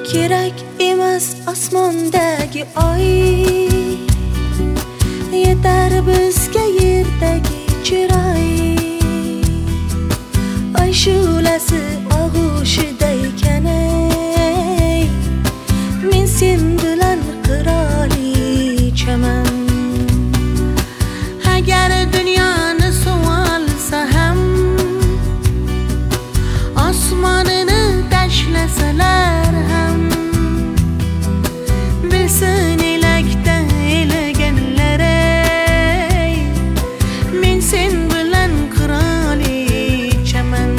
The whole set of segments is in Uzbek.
kerak emas osmondagi oy, yetar bizga yerdagi chiroy. Oy shu'lasi og'ushida ekan, men sen bilan qirolichaman. Agar dunyoni suvolsa ham, osmonini tashlasalar ham, bilsin elakda elaganlar, men sen bilan qirolichaman.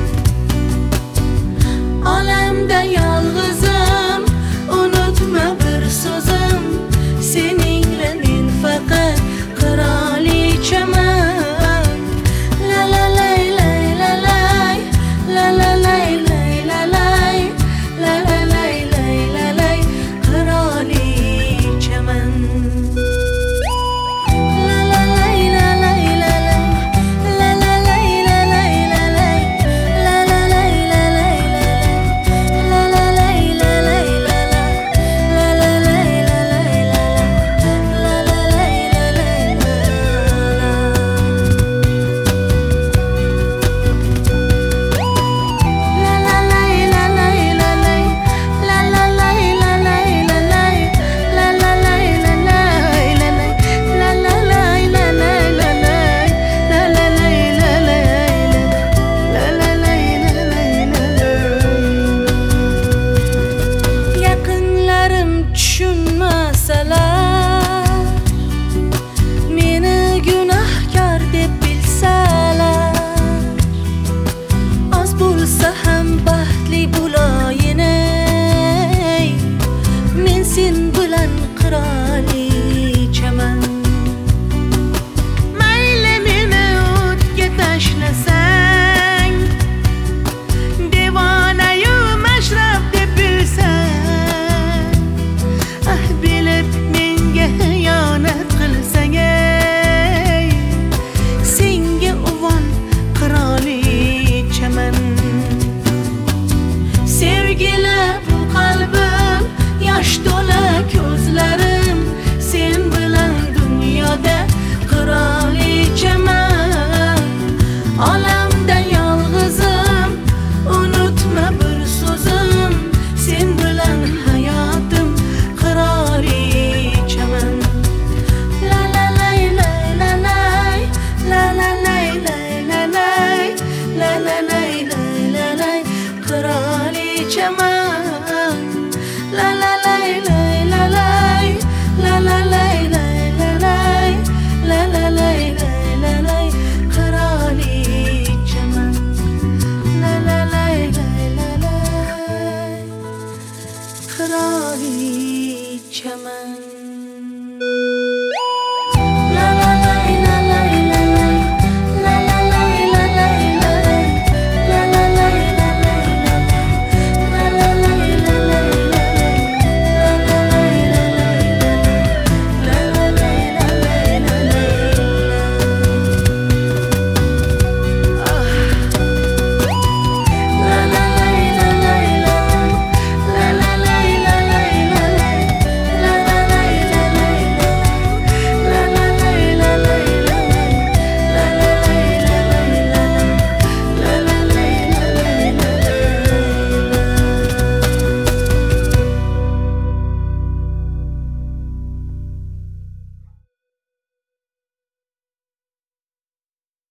Olamda yolg'izim, unutma bir so'zim, seningla men faqat qirolichaman. La la lay lay la lay, la la lay lay la lay, la la lay lay la lay, qirolichaman. La la lay la lay la lay, la la lay la lay la lay, la la lay la lay la lay, la la lay la lay la lay, la la lay la lay la lay, la la lay la lay la lay. La la lay la lay la lay, la la lay la lay la lay, la la lay la lay la lay, la la lay la lay la lay, la la lay la lay la lay, la la lay la lay la lay. Yaqinlarim tushunmasalar, meni gunohkor deb bilsalar, oz bo'lsa ham baxtli bo'layin, men sen bilan qirolichaman. Mayli meni o'tga tashlasang, devonayu mashrab deb bilsang, bilib menga xiyonat qilsang, senga uvol qirolichaman. Sevgili bu qalbim, yosh to'la ko'zlarim, sen bilan dunyoda qirolichaman. Olamda yolg'izim, unutma bir so'zim, sen bilan hayotim qirolichaman. La la lay lay la lay, la la lay lay la lay, la la lay lay la lay, qirolichaman. La la lay lay la lay, la la lay lay la lay, la la lay lay la lay, qirolichaman. La la lay lay la lay, qirolichaman.